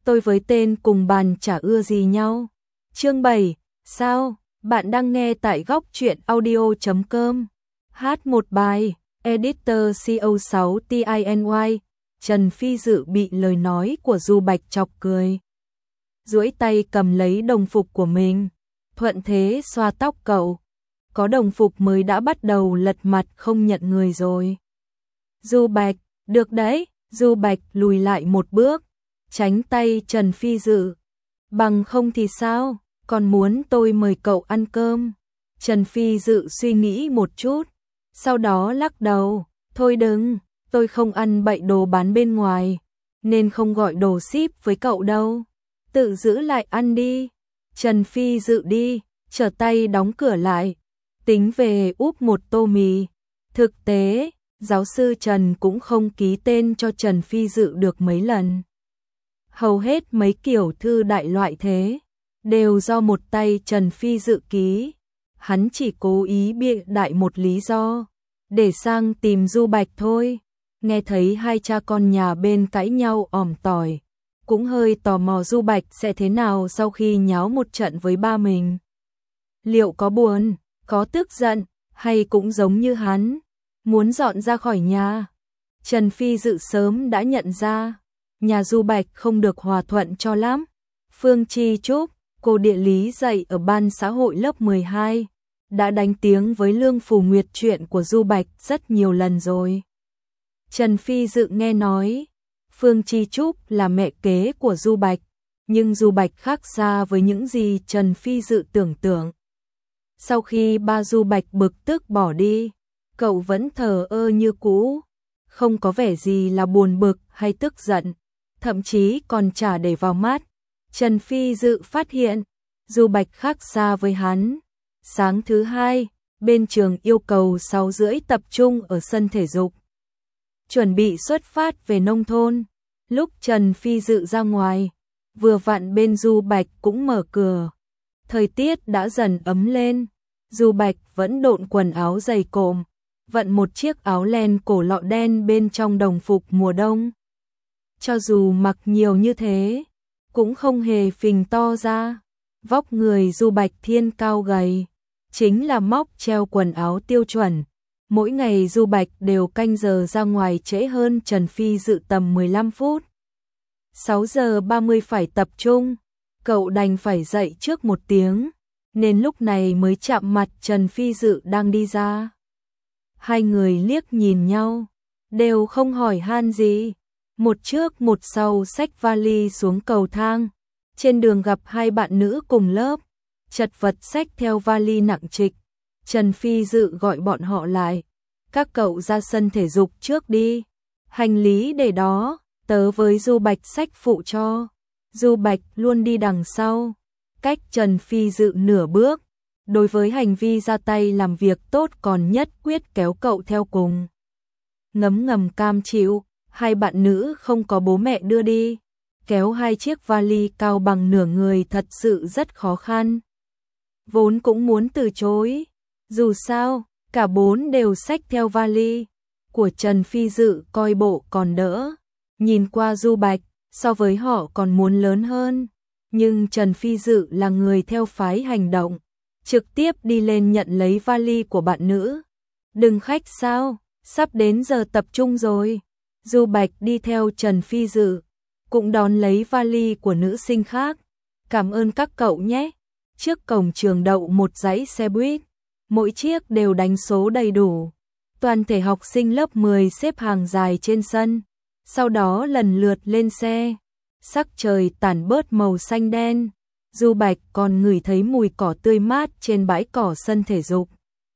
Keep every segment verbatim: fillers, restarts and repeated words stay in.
tôi với tên cùng bàn chả ưa gì nhau. Chương bảy, sao? Bạn đang nghe tại góc truyện audio chấm com. Hát một bài, editor C O sáu T I N Y. Trần Phi Dự bị lời nói của Du Bạch chọc cười. Duỗi tay cầm lấy đồng phục của mình, thuận thế xoa tóc cậu. Có đồng phục mới đã bắt đầu lật mặt không nhận người rồi. Du Bạch, được đấy. Du Bạch lùi lại một bước, tránh tay Trần Phi Dự. Bằng không thì sao, còn muốn tôi mời cậu ăn cơm? Trần Phi Dự suy nghĩ một chút, sau đó lắc đầu, thôi đừng, tôi không ăn bậy đồ bán bên ngoài, nên không gọi đồ ship với cậu đâu. Tự giữ lại ăn đi. Trần Phi Dự đi, trở tay đóng cửa lại, tính về úp một tô mì. Thực tế, giáo sư Trần cũng không ký tên cho Trần Phi Dự được mấy lần. Hầu hết mấy kiểu thư đại loại thế, đều do một tay Trần Phi Dự ký. Hắn chỉ cố ý bịa đại một lý do, để sang tìm Du Bạch thôi. Nghe thấy hai cha con nhà bên cãi nhau ỏm tỏi, cũng hơi tò mò Du Bạch sẽ thế nào sau khi nháo một trận với ba mình. Liệu có buồn, có tức giận, hay cũng giống như hắn, muốn dọn ra khỏi nhà? Trần Phi Dự sớm đã nhận ra, nhà Du Bạch không được hòa thuận cho lắm. Phương Chi Trúc, cô địa lý dạy ở ban xã hội lớp mười hai, đã đánh tiếng với Lương Phù Nguyệt chuyện của Du Bạch rất nhiều lần rồi. Trần Phi Dự nghe nói, Phương Chi Trúc là mẹ kế của Du Bạch, nhưng Du Bạch khác xa với những gì Trần Phi Dự tưởng tượng. Sau khi ba Du Bạch bực tức bỏ đi, cậu vẫn thờ ơ như cũ, không có vẻ gì là buồn bực hay tức giận, thậm chí còn chả để vào mắt. Trần Phi Dự phát hiện, Du Bạch khác xa với hắn. Sáng thứ hai, bên trường yêu cầu sáu rưỡi tập trung ở sân thể dục, chuẩn bị xuất phát về nông thôn. Lúc Trần Phi Dự ra ngoài, vừa vặn bên Du Bạch cũng mở cửa. Thời tiết đã dần ấm lên, Du Bạch vẫn độn quần áo dày cộm, vận một chiếc áo len cổ lọ đen bên trong đồng phục mùa đông. Cho dù mặc nhiều như thế, cũng không hề phình to ra. Vóc người Du Bạch thiên cao gầy, chính là móc treo quần áo tiêu chuẩn. Mỗi ngày Du Bạch đều canh giờ ra ngoài trễ hơn Trần Phi Dự tầm mười lăm phút. sáu giờ ba mươi phải tập trung, cậu đành phải dậy trước một tiếng, nên lúc này mới chạm mặt Trần Phi Dự đang đi ra. Hai người liếc nhìn nhau, đều không hỏi han gì. Một trước một sau xách vali xuống cầu thang. Trên đường gặp hai bạn nữ cùng lớp, chật vật xách theo vali nặng trịch. Trần Phi Dự gọi bọn họ lại. Các cậu ra sân thể dục trước đi. Hành lý để đó, tớ với Du Bạch xách phụ cho. Du Bạch luôn đi đằng sau, cách Trần Phi Dự nửa bước. Đối với hành vi ra tay làm việc tốt còn nhất quyết kéo cậu theo cùng. Ngấm ngầm cam chịu, hai bạn nữ không có bố mẹ đưa đi. Kéo hai chiếc vali cao bằng nửa người thật sự rất khó khăn. Vốn cũng muốn từ chối, dù sao, cả bốn đều xách theo vali. Của Trần Phi Dự coi bộ còn đỡ, nhìn qua Du Bạch, so với họ còn muốn lớn hơn. Nhưng Trần Phi Dự là người theo phái hành động, trực tiếp đi lên nhận lấy vali của bạn nữ. Đừng khách sao, sắp đến giờ tập trung rồi. Du Bạch đi theo Trần Phi Dự, cũng đón lấy vali của nữ sinh khác. Cảm ơn các cậu nhé. Trước cổng trường đậu một dãy xe buýt, mỗi chiếc đều đánh số đầy đủ. Toàn thể học sinh lớp mười xếp hàng dài trên sân, sau đó lần lượt lên xe. Sắc trời tản bớt màu xanh đen, Du Bạch còn ngửi thấy mùi cỏ tươi mát trên bãi cỏ sân thể dục.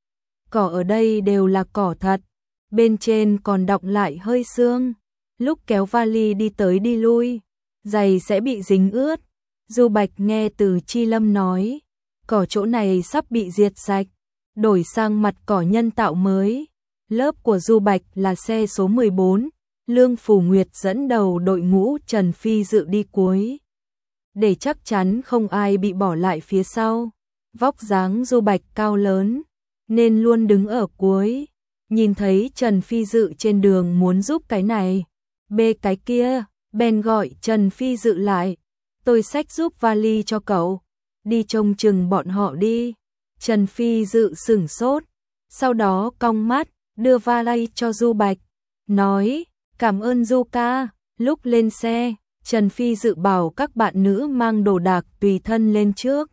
Cỏ ở đây đều là cỏ thật, bên trên còn đọng lại hơi sương. Lúc kéo vali đi tới đi lui, giày sẽ bị dính ướt. Du Bạch nghe từ Chi Lâm nói, cỏ chỗ này sắp bị diệt sạch, đổi sang mặt cỏ nhân tạo mới. Lớp của Du Bạch là xe số mười bốn, Lương Phù Nguyệt dẫn đầu đội ngũ, Trần Phi Dự đi cuối. Để chắc chắn không ai bị bỏ lại phía sau, vóc dáng Du Bạch cao lớn, nên luôn đứng ở cuối. Nhìn thấy Trần Phi Dự trên đường muốn giúp cái này, bê cái kia, bèn gọi Trần Phi Dự lại. Tôi xách giúp vali cho cậu, đi trông chừng bọn họ đi. Trần Phi Dự sửng sốt, sau đó cong mắt, đưa vali cho Du Bạch, nói, cảm ơn Du ca. Lúc lên xe, Trần Phi Dự bảo các bạn nữ mang đồ đạc tùy thân lên trước.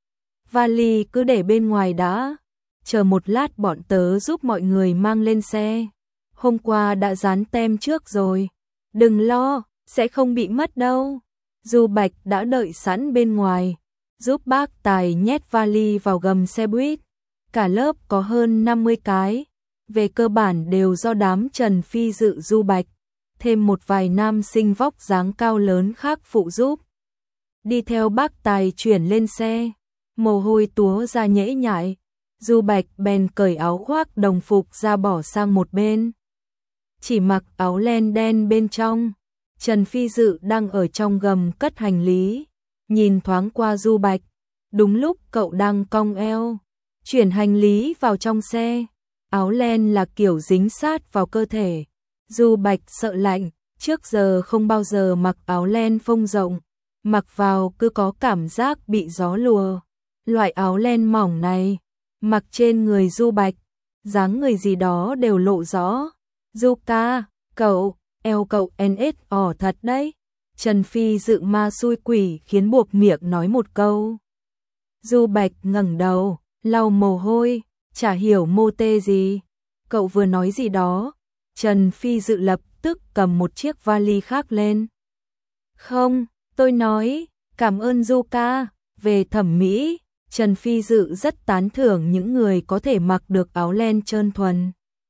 Vali cứ để bên ngoài đã, chờ một lát bọn tớ giúp mọi người mang lên xe. Hôm qua đã dán tem trước rồi, đừng lo, sẽ không bị mất đâu. Du Bạch đã đợi sẵn bên ngoài, giúp bác Tài nhét vali vào gầm xe buýt. Cả lớp có hơn năm mươi cái, về cơ bản đều do đám Trần Phi Dự Du Bạch, thêm một vài nam sinh vóc dáng cao lớn khác phụ giúp. Đi theo bác Tài chuyển lên xe, mồ hôi túa ra nhễ nhại, Du Bạch bèn cởi áo khoác đồng phục ra bỏ sang một bên. Chỉ mặc áo len đen bên trong. Trần Phi Dự đang ở trong gầm cất hành lý, nhìn thoáng qua Du Bạch, đúng lúc cậu đang cong eo, chuyển hành lý vào trong xe. Áo len là kiểu dính sát vào cơ thể. Du Bạch sợ lạnh, trước giờ không bao giờ mặc áo len phông rộng, mặc vào cứ có cảm giác bị gió lùa. Loại áo len mỏng này, mặc trên người Du Bạch, dáng người gì đó đều lộ rõ. Du ca, cậu, eo cậu en ét ỏ thật đấy. Trần Phi Dự ma xui quỷ khiến buộc miệng nói một câu. Du Bạch ngẩng đầu, lau mồ hôi, chả hiểu mô tê gì. Cậu vừa nói gì đó. Trần Phi Dự lập tức cầm một chiếc vali khác lên. Không, tôi nói, cảm ơn Du ca. Về thẩm mỹ, Trần Phi Dự rất tán thưởng những người có thể mặc được áo len trơn thuần.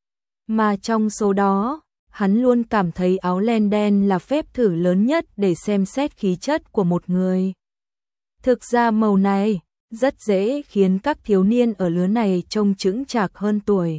Mà trong số đó, hắn luôn cảm thấy áo len đen là phép thử lớn nhất để xem xét khí chất của một người. Thực ra màu này rất dễ khiến các thiếu niên ở lứa này trông chững chạc hơn tuổi.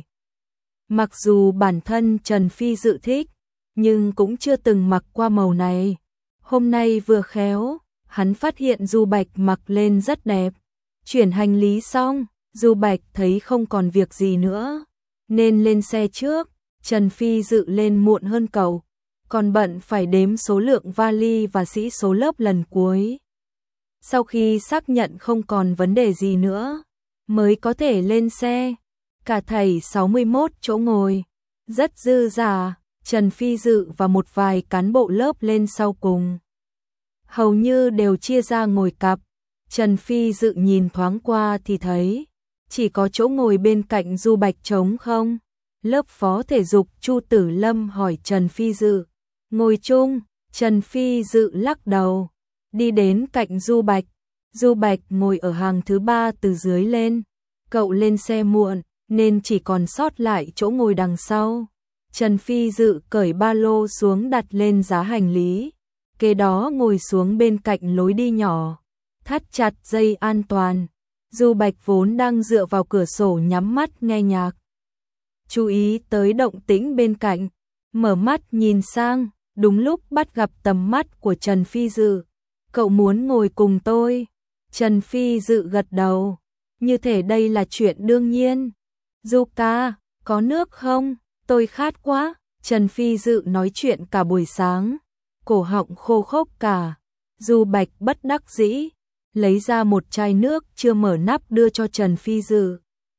Mặc dù bản thân Trần Phi Dự thích, nhưng cũng chưa từng mặc qua màu này. Hôm nay vừa khéo, hắn phát hiện Du Bạch mặc lên rất đẹp. Chuyển hành lý xong, Du Bạch thấy không còn việc gì nữa, nên lên xe trước. Trần Phi Dự lên muộn hơn cậu, còn bận phải đếm số lượng vali và sĩ số lớp lần cuối. Sau khi xác nhận không còn vấn đề gì nữa, mới có thể lên xe. Cả thảy sáu mươi mốt chỗ ngồi, rất dư dả. Trần Phi Dự và một vài cán bộ lớp lên sau cùng, hầu như đều chia ra ngồi cặp. Trần Phi Dự nhìn thoáng qua thì thấy chỉ có chỗ ngồi bên cạnh Du Bạch trống không. Lớp phó thể dục Chu Tử Lâm hỏi Trần Phi Dự, ngồi chung. Trần Phi Dự lắc đầu, đi đến cạnh Du Bạch. Du Bạch ngồi ở hàng thứ ba từ dưới lên. Cậu lên xe muộn nên chỉ còn sót lại chỗ ngồi đằng sau. Trần Phi Dự cởi ba lô xuống đặt lên giá hành lý, kế đó ngồi xuống bên cạnh lối đi nhỏ, thắt chặt dây an toàn. Du Bạch vốn đang dựa vào cửa sổ nhắm mắt nghe nhạc, chú ý tới động tĩnh bên cạnh, mở mắt nhìn sang, đúng lúc bắt gặp tầm mắt của Trần Phi Dự. Cậu muốn ngồi cùng tôi? Trần Phi Dự gật đầu, như thể đây là chuyện đương nhiên. Du ca, có nước không? Tôi khát quá. Trần Phi Dự nói chuyện cả buổi sáng, cổ họng khô khốc cả. Du Bạch bất đắc dĩ, lấy ra một chai nước chưa mở nắp đưa cho Trần Phi Dự.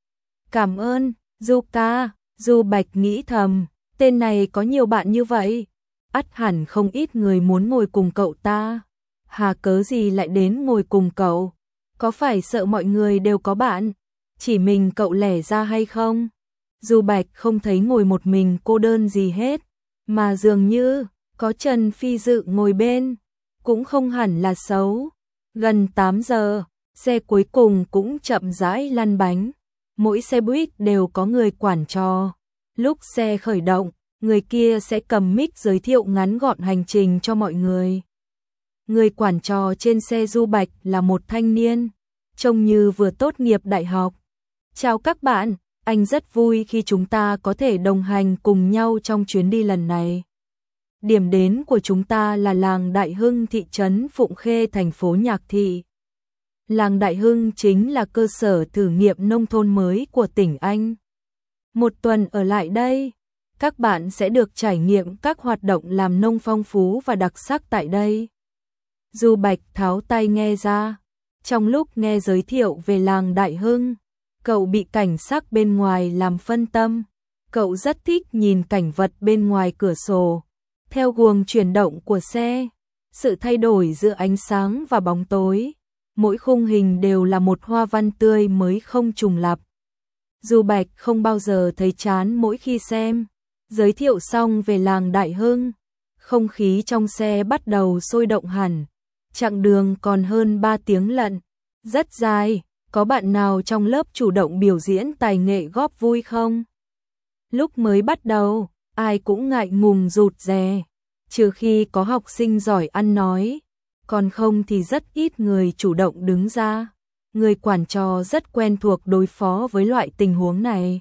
Cảm ơn, Du ca. Du Bạch nghĩ thầm, tên này có nhiều bạn như vậy, ắt hẳn không ít người muốn ngồi cùng cậu ta. Hà cớ gì lại đến ngồi cùng cậu? Có phải sợ mọi người đều có bạn, chỉ mình cậu lẻ ra hay không? Du Bạch không thấy ngồi một mình cô đơn gì hết, mà dường như có Trần Phi Dự ngồi bên, cũng không hẳn là xấu. Gần tám giờ, xe cuối cùng cũng chậm rãi lăn bánh. Mỗi xe buýt đều có người quản trò. Lúc xe khởi động, người kia sẽ cầm mic giới thiệu ngắn gọn hành trình cho mọi người. Người quản trò trên xe Du Bạch là một thanh niên, trông như vừa tốt nghiệp đại học. Chào các bạn, anh rất vui khi chúng ta có thể đồng hành cùng nhau trong chuyến đi lần này. Điểm đến của chúng ta là làng Đại Hưng, thị trấn Phụng Khê, thành phố Nhạc Thị. Làng Đại Hưng chính là cơ sở thử nghiệm nông thôn mới của tỉnh Anh. Một tuần ở lại đây, các bạn sẽ được trải nghiệm các hoạt động làm nông phong phú và đặc sắc tại đây. Du Bạch tháo tai nghe ra, trong lúc nghe giới thiệu về làng Đại Hưng, cậu bị cảnh sắc bên ngoài làm phân tâm. Cậu rất thích nhìn cảnh vật bên ngoài cửa sổ, theo guồng chuyển động của xe, sự thay đổi giữa ánh sáng và bóng tối. Mỗi khung hình đều là một hoa văn tươi mới không trùng lặp. Du Bạch không bao giờ thấy chán mỗi khi xem. Giới thiệu xong về làng Đại Hưng, không khí trong xe bắt đầu sôi động hẳn. Chặng đường còn hơn ba tiếng lận, rất dài. Có bạn nào trong lớp chủ động biểu diễn tài nghệ góp vui không? Lúc mới bắt đầu, ai cũng ngại ngùng rụt rè, trừ khi có học sinh giỏi ăn nói, còn không thì rất ít người chủ động đứng ra. Người quản trò rất quen thuộc đối phó với loại tình huống này.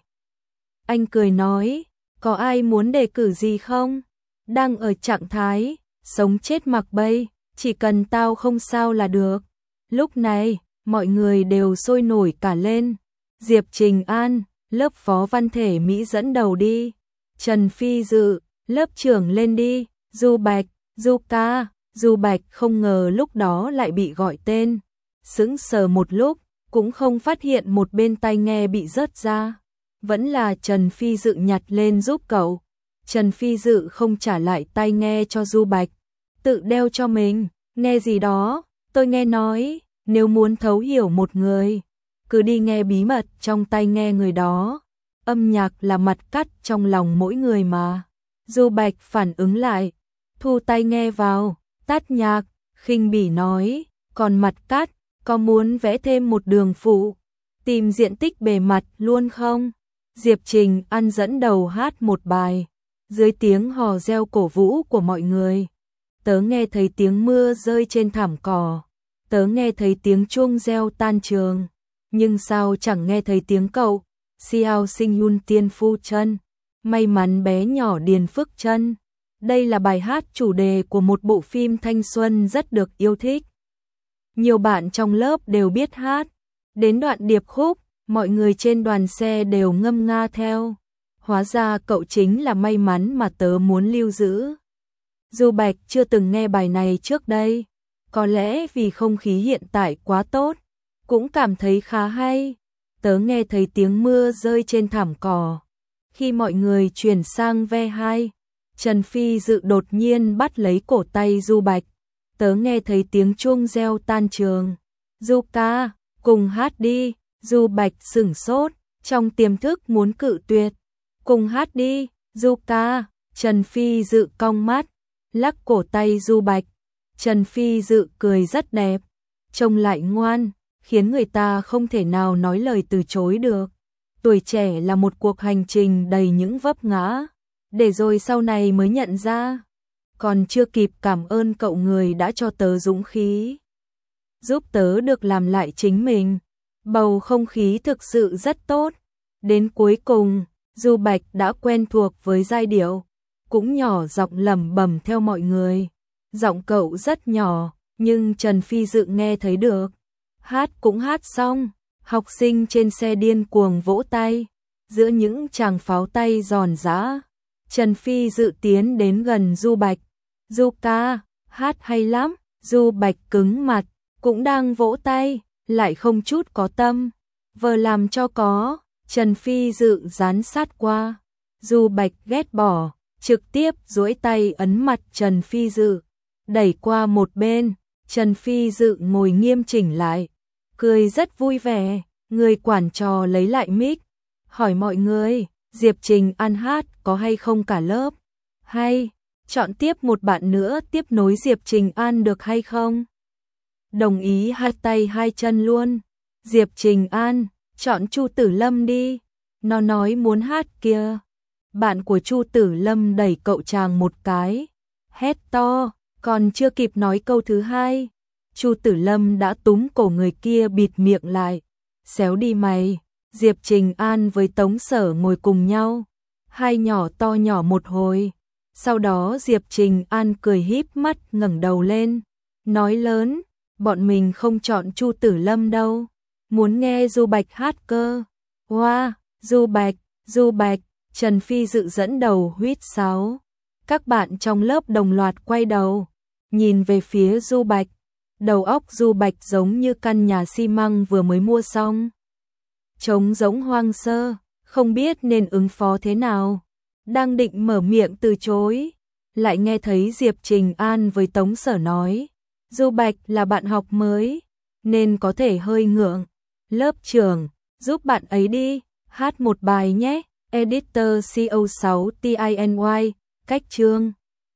Anh cười nói, có ai muốn đề cử gì không? Đang ở trạng thái, sống chết mặc bay, chỉ cần tao không sao là được. Lúc này, mọi người đều sôi nổi cả lên. Diệp Trình An, lớp phó văn thể Mỹ dẫn đầu đi. Trần Phi Dự, lớp trưởng lên đi. Du Bạch, Du ca. Du Bạch không ngờ lúc đó lại bị gọi tên. Sững sờ một lúc, cũng không phát hiện một bên tai nghe bị rớt ra. Vẫn là Trần Phi Dự nhặt lên giúp cậu. Trần Phi Dự không trả lại tai nghe cho Du Bạch, tự đeo cho mình. Nghe gì đó, tôi nghe nói, nếu muốn thấu hiểu một người, cứ đi nghe bí mật trong tai nghe người đó. Âm nhạc là mặt cắt trong lòng mỗi người mà. Du Bạch phản ứng lại, thu tai nghe vào, tắt nhạc, khinh bỉ nói, còn mặt cắt, có muốn vẽ thêm một đường phụ, tìm diện tích bề mặt luôn không? Diệp Trình An dẫn đầu hát một bài, dưới tiếng hò reo cổ vũ của mọi người. Tớ nghe thấy tiếng mưa rơi trên thảm cỏ, tớ nghe thấy tiếng chuông reo tan trường, nhưng sao chẳng nghe thấy tiếng cậu, Xiao Sinh Yun Tiên Phu Chân, may mắn bé nhỏ Điền Phước Chân. Đây là bài hát chủ đề của một bộ phim thanh xuân rất được yêu thích. Nhiều bạn trong lớp đều biết hát. Đến đoạn điệp khúc, mọi người trên đoàn xe đều ngâm nga theo. Hóa ra cậu chính là may mắn mà tớ muốn lưu giữ. Du Bạch chưa từng nghe bài này trước đây, có lẽ vì không khí hiện tại quá tốt, cũng cảm thấy khá hay. Tớ nghe thấy tiếng mưa rơi trên thảm cỏ. Khi mọi người chuyển sang ve hai, Trần Phi Dự đột nhiên bắt lấy cổ tay Du Bạch. Tớ nghe thấy tiếng chuông reo tan trường. Du ca, cùng hát đi. Du Bạch sửng sốt, trong tiềm thức muốn cự tuyệt. Cùng hát đi, Du ca. Trần Phi Dự cong mắt, lắc cổ tay Du Bạch. Trần Phi Dự cười rất đẹp, trông lại ngoan, khiến người ta không thể nào nói lời từ chối được. Tuổi trẻ là một cuộc hành trình đầy những vấp ngã, để rồi sau này mới nhận ra. Còn chưa kịp cảm ơn cậu người đã cho tớ dũng khí, giúp tớ được làm lại chính mình. Bầu không khí thực sự rất tốt. Đến cuối cùng, Du Bạch đã quen thuộc với giai điệu, cũng nhỏ giọng lẩm bẩm theo mọi người. Giọng cậu rất nhỏ, nhưng Trần Phi Dự nghe thấy được. Hát cũng hát xong, học sinh trên xe điên cuồng vỗ tay. Giữa những tràng pháo tay giòn giã, Trần Phi Dự tiến đến gần Du Bạch. Du ca, hát hay lắm. Du Bạch cứng mặt, cũng đang vỗ tay, lại không chút có tâm. Vờ làm cho có. Trần Phi Dự dán sát qua. Du Bạch ghét bỏ, trực tiếp duỗi tay ấn mặt Trần Phi Dự, đẩy qua một bên. Trần Phi Dự ngồi nghiêm chỉnh lại, cười rất vui vẻ. Người quản trò lấy lại mic, hỏi mọi người, Diệp Trình An hát có hay không cả lớp? Hay, chọn tiếp một bạn nữa tiếp nối Diệp Trình An được hay không? Đồng ý hát tay hai chân luôn. Diệp Trình An, chọn Chu Tử Lâm đi. Nó nói muốn hát kia. Bạn của Chu Tử Lâm đẩy cậu chàng một cái, hét to, còn chưa kịp nói câu thứ hai, Chu Tử Lâm đã túm cổ người kia bịt miệng lại. Xéo đi mày. Diệp Trình An với Tống Sở ngồi cùng nhau, hai nhỏ to nhỏ một hồi. Sau đó Diệp Trình An cười híp mắt ngẩng đầu lên, nói lớn, bọn mình không chọn Chu Tử Lâm đâu, muốn nghe Du Bạch hát cơ. Wow, Du Bạch, Du Bạch, Trần Phi Dự dẫn đầu huýt sáo. Các bạn trong lớp đồng loạt quay đầu, nhìn về phía Du Bạch. Đầu óc Du Bạch giống như căn nhà xi măng vừa mới mua xong. Trống rỗng hoang sơ, không biết nên ứng phó thế nào. Đang định mở miệng từ chối, lại nghe thấy Diệp Trình An với Tống Sở nói. Du Bạch là bạn học mới, nên có thể hơi ngượng. Lớp trưởng, giúp bạn ấy đi, hát một bài nhé. Editor C O sáu T I N Y, cách chương.